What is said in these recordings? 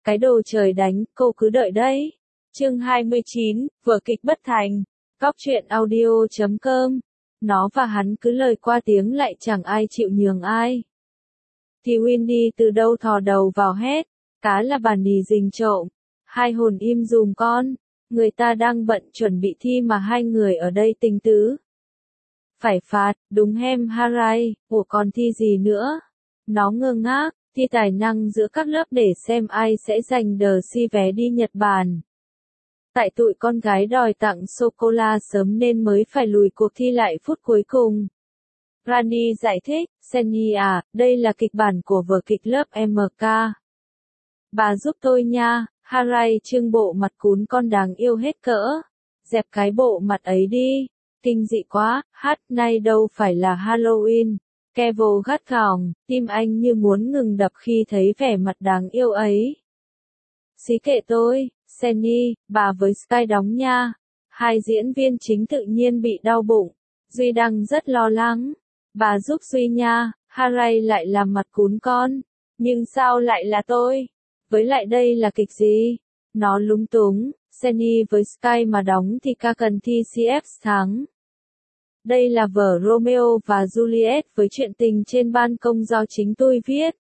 Cái đồ trời đánh, cô cứ đợi đấy. Chương 29, vở kịch bất thành. Góc truyện audio.com. Nó và hắn cứ lời qua tiếng lại chẳng ai chịu nhường ai. Thì Windy từ đâu thò đầu vào hét. Cá là bà nì rình trộm. Hai hồn im dùm con. Người ta đang bận chuẩn bị thi mà hai người ở đây tình tứ. Phải phạt, đúng hem Harai, ủa còn thi gì nữa? Nó ngơ ngác, thi tài năng giữa các lớp để xem ai sẽ giành đờ si vé đi Nhật Bản. Tại tụi con gái đòi tặng sô-cô-la sớm nên mới phải lùi cuộc thi lại phút cuối cùng. Rani giải thích, Senny à, đây là kịch bản của vở kịch lớp MK. Bà giúp tôi nha, Harai trưng bộ mặt cún con đáng yêu hết cỡ. Dẹp cái bộ mặt ấy đi. Kinh dị quá, nay đâu phải là Halloween. Kevo gắt gỏng, tim anh như muốn ngừng đập khi thấy vẻ mặt đáng yêu ấy. Xí kệ tôi, Senny, bà với Sky đóng nha. Hai diễn viên chính tự nhiên bị đau bụng. Duy đang rất lo lắng. Bà giúp Duy nha, Harai lại làm mặt cún con. Nhưng sao lại là tôi? Với lại đây là kịch gì? Nó lúng túng, Senny với Sky mà đóng thì ca cần thi CF thắng. Đây là vở Romeo và Juliet với chuyện tình trên ban công do chính tôi viết.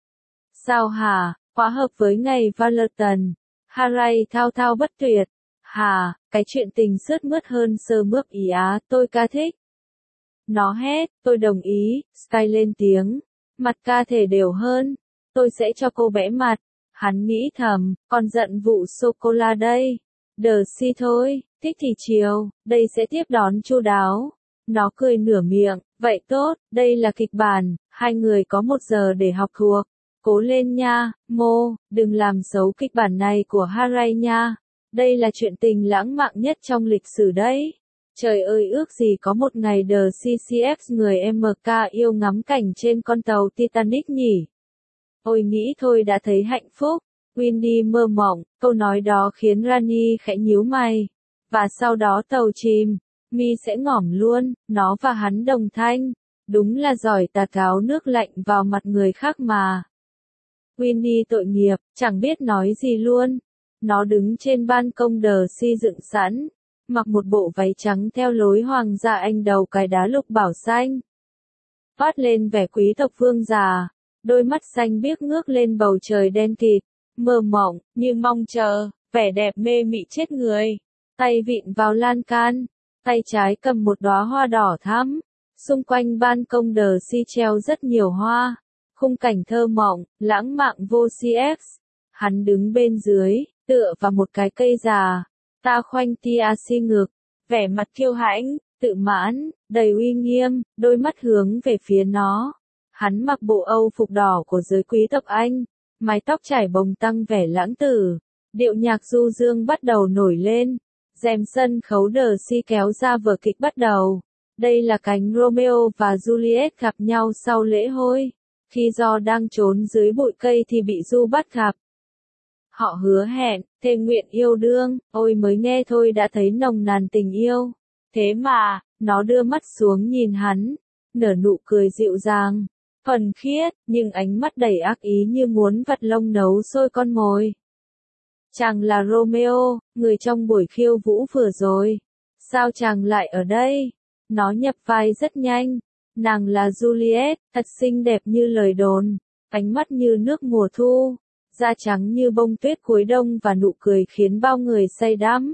Sao hả, quá hợp với ngày Valentine. Harai thao thao bất tuyệt. Hả, cái chuyện tình sướt mướt hơn sơ mướp ý á, tôi ca thích. Nó hét, tôi đồng ý, Sky lên tiếng. Mặt ca thể đều hơn. Tôi sẽ cho cô bẽ mặt. Hắn nghĩ thầm, còn giận vụ sô-cô-la đây. Đờ si thôi, thích thì chiều, đây sẽ tiếp đón chu đáo. Nó cười nửa miệng, vậy tốt, đây là kịch bản, hai người có 1 giờ để học thuộc. Cố lên nha, Mô, đừng làm xấu kịch bản này của Harai nha. Đây là chuyện tình lãng mạn nhất trong lịch sử đấy. Trời ơi ước gì có một ngày The CCF người MK yêu ngắm cảnh trên con tàu Titanic nhỉ. Ôi nghĩ thôi đã thấy hạnh phúc. Windy mơ mộng, câu nói đó khiến Rani khẽ nhíu mày. Và sau đó tàu chìm. Mi sẽ ngỏm luôn, nó và hắn đồng thanh. Đúng là giỏi tạt gáo nước lạnh vào mặt người khác mà. Winnie tội nghiệp, chẳng biết nói gì luôn. Nó đứng trên ban công đờ si dựng sẵn. Mặc một bộ váy trắng theo lối hoàng gia Anh đầu cái đá lục bảo xanh. Phát lên vẻ quý tộc vương già. Đôi mắt xanh biếc ngước lên bầu trời đen kịt. Mơ mộng, như mong chờ, vẻ đẹp mê mị chết người. Tay vịn vào lan can. Tay trái cầm một đóa hoa đỏ thắm. Xung quanh ban công đờ si treo rất nhiều hoa. Khung cảnh thơ mộng, lãng mạn vô CX. Hắn đứng bên dưới, tựa vào một cái cây già. Ta khoanh tia si ngực. Vẻ mặt kiêu hãnh, tự mãn, đầy uy nghiêm, đôi mắt hướng về phía nó. Hắn mặc bộ âu phục đỏ của giới quý tộc Anh. Mái tóc trải bồng tăng vẻ lãng tử. Điệu nhạc du dương bắt đầu nổi lên. Rèm sân khấu đờ si kéo ra vở kịch bắt đầu. Đây là cánh Romeo và Juliet gặp nhau sau lễ hôi. Khi do đang trốn dưới bụi cây thì bị Du bắt gặp. Họ hứa hẹn, thề nguyện yêu đương, ôi mới nghe thôi đã thấy nồng nàn tình yêu. Thế mà, nó đưa mắt xuống nhìn hắn, nở nụ cười dịu dàng, thuần khiết, nhưng ánh mắt đầy ác ý như muốn vặt lông nấu sôi con mồi. Chàng là Romeo, người trong buổi khiêu vũ vừa rồi. Sao chàng lại ở đây? Nó nhập vai rất nhanh. Nàng là Juliet, thật xinh đẹp như lời đồn. Ánh mắt như nước mùa thu. Da trắng như bông tuyết cuối đông và nụ cười khiến bao người say đắm.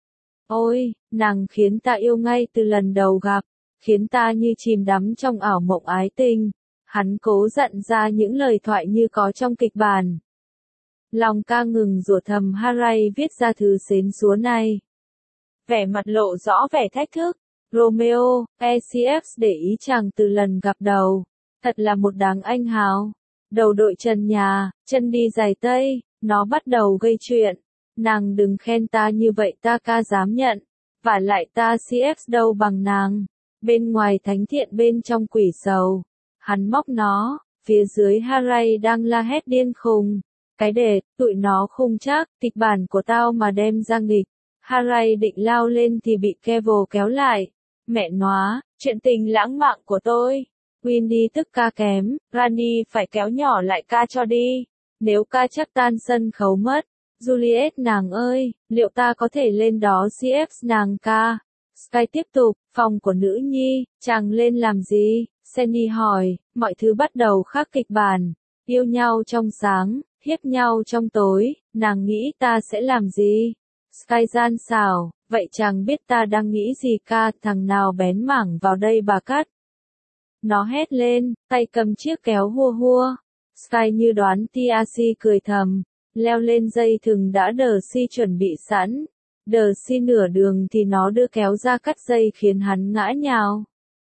Ôi, nàng khiến ta yêu ngay từ lần đầu gặp. Khiến ta như chìm đắm trong ảo mộng ái tình. Hắn cố dặn ra những lời thoại như có trong kịch bản. Lòng ca ngừng rủa thầm Harai viết ra thư xến xúa này. Vẻ mặt lộ rõ vẻ thách thức. Romeo, ECF để ý chàng từ lần gặp đầu. Thật là một đáng anh hào. Đầu đội trần nhà, chân đi giày tây, nó bắt đầu gây chuyện. Nàng đừng khen ta như vậy ta ca dám nhận. Vả lại ta CF đâu bằng nàng. Bên ngoài thánh thiện bên trong quỷ sầu. Hắn móc nó, phía dưới Harai đang la hét điên khùng. Cái đề, tụi nó khung chắc, kịch bản của tao mà đem ra nghịch. Harai định lao lên thì bị Kevo kéo lại. Mẹ nóa, chuyện tình lãng mạn của tôi. Windy tức ca kém, Rani phải kéo nhỏ lại ca cho đi. Nếu ca chắc tan sân khấu mất. Juliet nàng ơi, liệu ta có thể lên đó CF nàng ca? Sky tiếp tục, phòng của nữ nhi, chàng lên làm gì? Senny hỏi, mọi thứ bắt đầu khác kịch bản. Yêu nhau trong sáng, hiếp nhau trong tối, nàng nghĩ ta sẽ làm gì? Sky gian xảo, vậy chàng biết ta đang nghĩ gì ca? Thằng nào bén mảng vào đây bà cắt? Nó hét lên, tay cầm chiếc kéo hua hua. Sky như đoán TRC cười thầm, leo lên dây thừng đã đờ si chuẩn bị sẵn. Đờ si nửa đường thì nó đưa kéo ra cắt dây khiến hắn ngã nhào.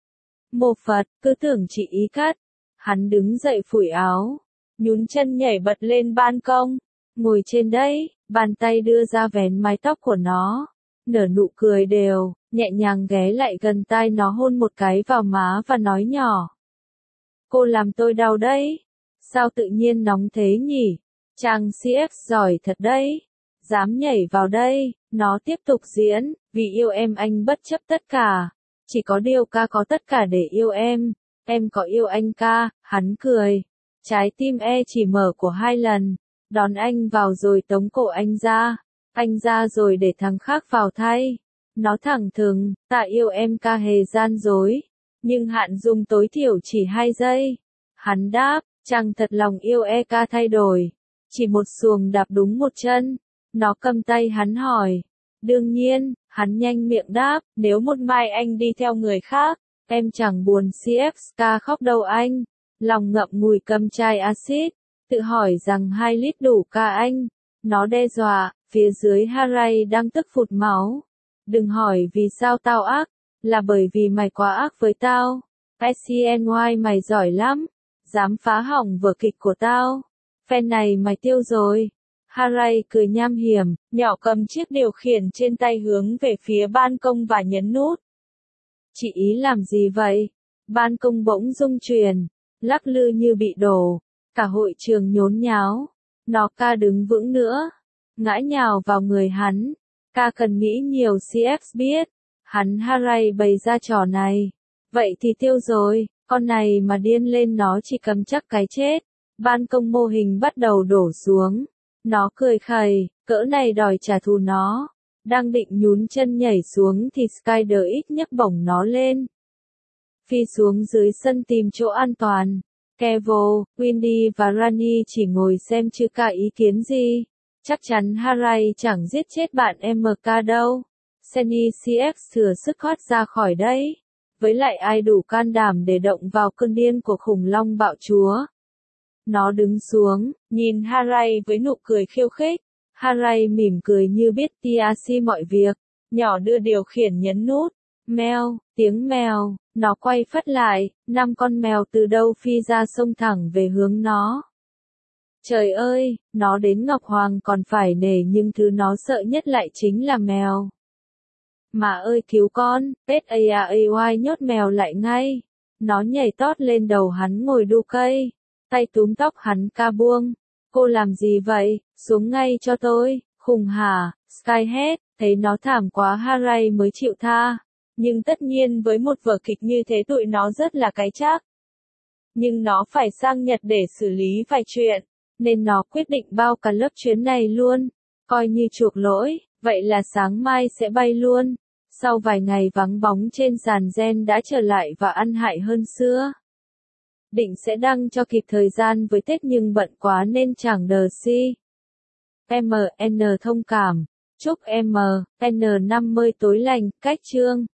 Mô Phật, cứ tưởng chị ý cắt. Hắn đứng dậy phủi áo, nhún chân nhảy bật lên ban công. Ngồi trên đấy, bàn tay đưa ra vén mái tóc của nó. Nở nụ cười đều, nhẹ nhàng ghé lại gần tai nó hôn một cái vào má và nói nhỏ. Cô làm tôi đau đấy. Sao tự nhiên nóng thế nhỉ? Chàng CF giỏi thật đấy. Dám nhảy vào đây, nó tiếp tục diễn, vì yêu em anh bất chấp tất cả. Chỉ có điều ca có tất cả để yêu em có yêu anh ca, hắn cười. Trái tim chỉ mở của 2 lần, đón anh vào rồi tống cổ anh ra rồi để thằng khác vào thay. Nó thẳng thừng, ta yêu em ca hề gian dối, nhưng hạn dùng tối thiểu chỉ 2 giây. Hắn đáp, chàng thật lòng yêu ca thay đổi, chỉ một xuồng đạp đúng một chân. Nó cầm tay hắn hỏi. Đương nhiên, hắn nhanh miệng đáp, nếu một mai anh đi theo người khác, em chẳng buồn CF ca khóc đâu anh. Lòng ngậm ngùi cầm chai axit, tự hỏi rằng 2 lít đủ ca anh. Nó đe dọa, phía dưới Harry đang tức phụt máu. Đừng hỏi vì sao tao ác, là bởi vì mày quá ác với tao. SCNY mày giỏi lắm, dám phá hỏng vở kịch của tao. Phen này mày tiêu rồi. Harry cười nham hiểm, nhỏ cầm chiếc điều khiển trên tay hướng về phía ban công và nhấn nút. Chị ý làm gì vậy? Ban công bỗng rung chuyển, lắc lư như bị đổ, cả hội trường nhốn nháo. Nó ca đứng vững nữa, ngã nhào vào người hắn. Ca cần nghĩ nhiều CF biết. Hắn Harry bày ra trò này. Vậy thì tiêu rồi, con này mà điên lên nó chỉ cầm chắc cái chết. Ban công mô hình bắt đầu đổ xuống. Nó cười khẩy, cỡ này đòi trả thù nó. Đang định nhún chân nhảy xuống thì Skyder ít nhấc bổng nó lên. Phi xuống dưới sân tìm chỗ an toàn. Kevo, Windy và Rani chỉ ngồi xem chứ cả ý kiến gì. Chắc chắn Harry chẳng giết chết bạn MK đâu. Senny CX thừa sức thoát ra khỏi đấy. Với lại ai đủ can đảm để động vào cơn điên của khủng long bạo chúa. Nó đứng xuống, nhìn Harry với nụ cười khiêu khích. Harry mỉm cười như biết TRC mọi việc. Nhỏ đưa điều khiển nhấn nút. Mèo, tiếng mèo, nó quay phắt lại, 5 con mèo từ đâu phi ra xông thẳng về hướng nó. Trời ơi, nó đến Ngọc Hoàng còn phải nể nhưng thứ nó sợ nhất lại chính là mèo. Mà ơi cứu con, SAAY nhốt mèo lại ngay. Nó nhảy tót lên đầu hắn ngồi đu cây. Tay túm tóc hắn ca buông. Cô làm gì vậy, xuống ngay cho tôi, khùng hả, Sky hét, thấy nó thảm quá Harry mới chịu tha. Nhưng tất nhiên với một vở kịch như thế tụi nó rất là cái chắc. Nhưng nó phải sang Nhật để xử lý vài chuyện, nên nó quyết định bao cả lớp chuyến này luôn. Coi như chuộc lỗi, vậy là sáng mai sẽ bay luôn. Sau vài ngày vắng bóng trên sàn gen đã trở lại và ăn hại hơn xưa. Định sẽ đăng cho kịp thời gian với Tết nhưng bận quá nên chẳng đờ si. MN thông cảm. Chúc MN 50 tối lành, cách chương.